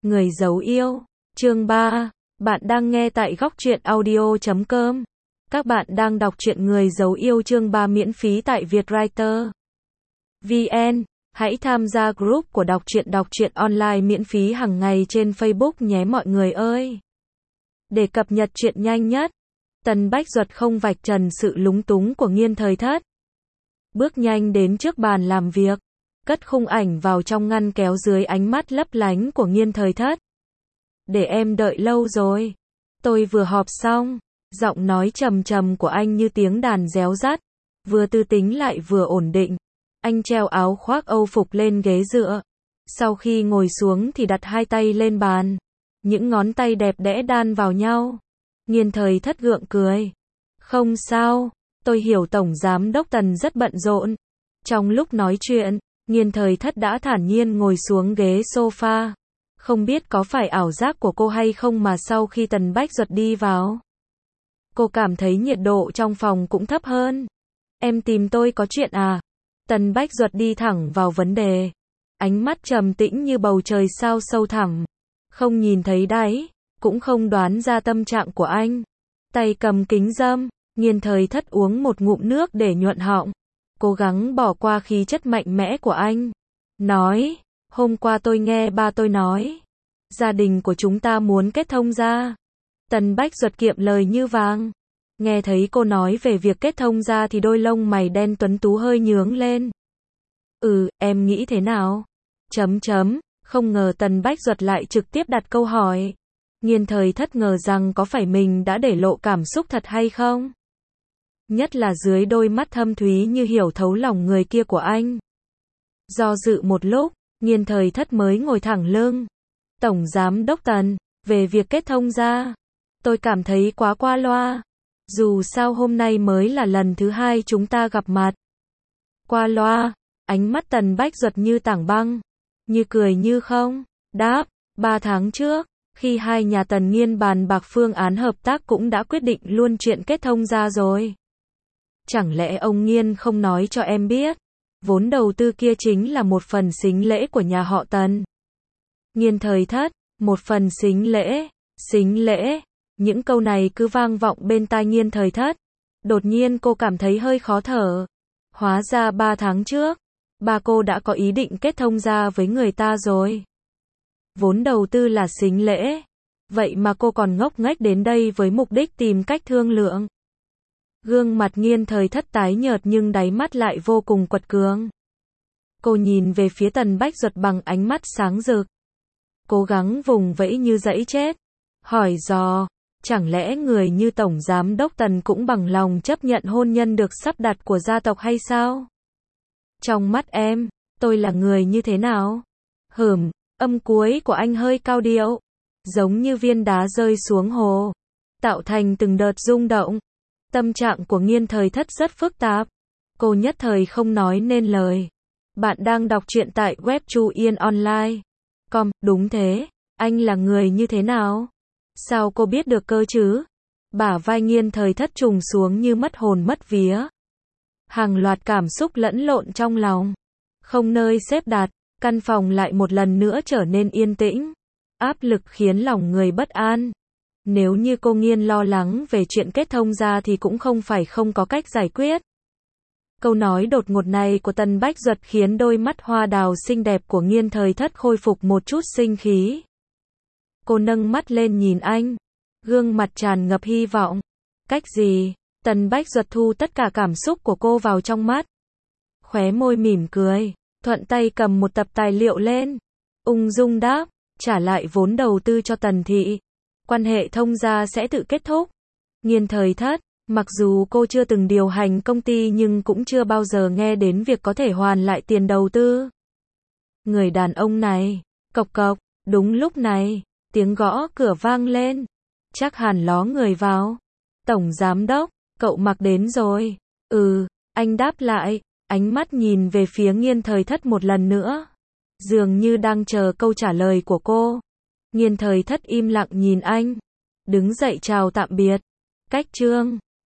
Người giấu yêu. Chương 3. Bạn đang nghe tại góc truyện audio.com. Các bạn đang đọc truyện Người giấu yêu chương 3 miễn phí tại Vietwriter VN. Hãy tham gia group của đọc truyện online miễn phí hàng ngày trên Facebook nhé mọi người ơi. Để cập nhật truyện nhanh nhất, Tần Bách Duật không vạch trần sự lúng túng của Nghiên Thời Thất. Bước nhanh đến trước bàn làm việc, cất khung ảnh vào trong ngăn kéo dưới ánh mắt lấp lánh của Nghiên Thời Thất. Để em đợi lâu rồi. Tôi vừa họp xong. Giọng nói trầm trầm của anh như tiếng đàn réo rắt, vừa tư tính lại vừa ổn định. Anh treo áo khoác Âu phục lên ghế dựa. Sau khi ngồi xuống thì đặt hai tay lên bàn. Những ngón tay đẹp đẽ đan vào nhau. Nghiên Thời Thất gượng cười. Không sao, tôi hiểu Tổng Giám Đốc Tần rất bận rộn. Trong lúc nói chuyện, Nghiên Thời Thất đã thản nhiên ngồi xuống ghế sofa. Không biết có phải ảo giác của cô hay không mà sau khi Tần Bách Duật đi vào, cô cảm thấy nhiệt độ trong phòng cũng thấp hơn. Em tìm tôi có chuyện à? Tần Bách Duật đi thẳng vào vấn đề. Ánh mắt trầm tĩnh như bầu trời sao sâu thẳm. Không nhìn thấy đáy, cũng không đoán ra tâm trạng của anh. Tay cầm kính râm, Nghiên Thời Thất uống một ngụm nước để nhuận họng. Cố gắng bỏ qua khí chất mạnh mẽ của anh. Nói, hôm qua tôi nghe ba tôi nói, gia đình của chúng ta muốn kết thông gia. Tần Bách Duật kiệm lời như vàng. Nghe thấy cô nói về việc kết thông gia thì đôi lông mày đen tuấn tú hơi nhướng lên. Em nghĩ thế nào? Không ngờ Tần Bách Duật lại trực tiếp đặt câu hỏi. Nghiên Thời Thất ngờ rằng có phải mình đã để lộ cảm xúc thật hay không? Nhất là dưới đôi mắt thâm thúy như hiểu thấu lòng người kia của anh. Do dự một lúc, Nghiên Thời Thất mới ngồi thẳng lưng. Tổng Giám Đốc Tần, về việc kết thông gia, tôi cảm thấy quá qua loa. Dù sao hôm nay mới là lần thứ hai chúng ta gặp mặt. Qua loa, ánh mắt Tần Bách Duật như tảng băng, như cười như không. Đáp, 3 tháng trước, khi hai nhà Tần Nghiên bàn bạc phương án hợp tác cũng đã quyết định luôn chuyện kết thông gia rồi. Chẳng lẽ ông Nghiên không nói cho em biết? Vốn đầu tư kia chính là một phần sính lễ của nhà họ Tần. Nghiên Thời Thất, một phần sính lễ. Những câu này cứ vang vọng bên tai Nghiên Thời Thất. Đột nhiên cô cảm thấy hơi khó thở. Hóa ra 3 tháng trước, ba cô đã có ý định kết thông gia với người ta rồi. Vốn đầu tư là sính lễ. Vậy mà cô còn ngốc nghếch đến đây với mục đích tìm cách thương lượng. Gương mặt Nghiên Thời Thất tái nhợt nhưng đáy mắt lại vô cùng quật cường. Cô nhìn về phía Tần Bách Duật bằng ánh mắt sáng rực. Cố gắng vùng vẫy như dẫy chết. Hỏi dò, chẳng lẽ người như Tổng Giám Đốc Tần cũng bằng lòng chấp nhận hôn nhân được sắp đặt của gia tộc hay sao? Trong mắt em, tôi là người như thế nào? Âm cuối của anh hơi cao điệu, giống như viên đá rơi xuống hồ, tạo thành từng đợt rung động. Tâm trạng của Nghiên Thời Thất rất phức tạp. Cô nhất thời không nói nên lời. Bạn đang đọc truyện tại web chuyenonline.com. Đúng thế, anh là người như thế nào? Sao cô biết được cơ chứ? Bả vai Nghiên Thời Thất trùng xuống như mất hồn mất vía. Hàng loạt cảm xúc lẫn lộn trong lòng. Không nơi xếp đặt, căn phòng lại một lần nữa trở nên yên tĩnh. Áp lực khiến lòng người bất an. Nếu như cô Nghiên lo lắng về chuyện kết thông gia thì cũng không phải không có cách giải quyết. Câu nói đột ngột này của Tần Bách Duật khiến đôi mắt hoa đào xinh đẹp của Nghiên Thời Thất khôi phục một chút sinh khí. Cô nâng mắt lên nhìn anh, gương mặt tràn ngập hy vọng. Cách gì? Tần Bách Duật thu tất cả cảm xúc của cô vào trong mắt. Khóe môi mỉm cười, thuận tay cầm một tập tài liệu lên. Ung dung đáp, trả lại vốn đầu tư cho Tần thị. Quan hệ thông gia sẽ tự kết thúc. Nghiên Thời Thất, mặc dù cô chưa từng điều hành công ty nhưng cũng chưa bao giờ nghe đến việc có thể hoàn lại tiền đầu tư. Người đàn ông này, cộc cộc, đúng lúc này, tiếng gõ cửa vang lên. Chắc hẳn ló người vào. Tổng Giám Đốc, cậu mặc đến rồi. Anh đáp lại, ánh mắt nhìn về phía Nghiên Thời Thất một lần nữa. Dường như đang chờ câu trả lời của cô. Nghiên Thời Thất im lặng nhìn anh. Đứng dậy chào tạm biệt. Cách chương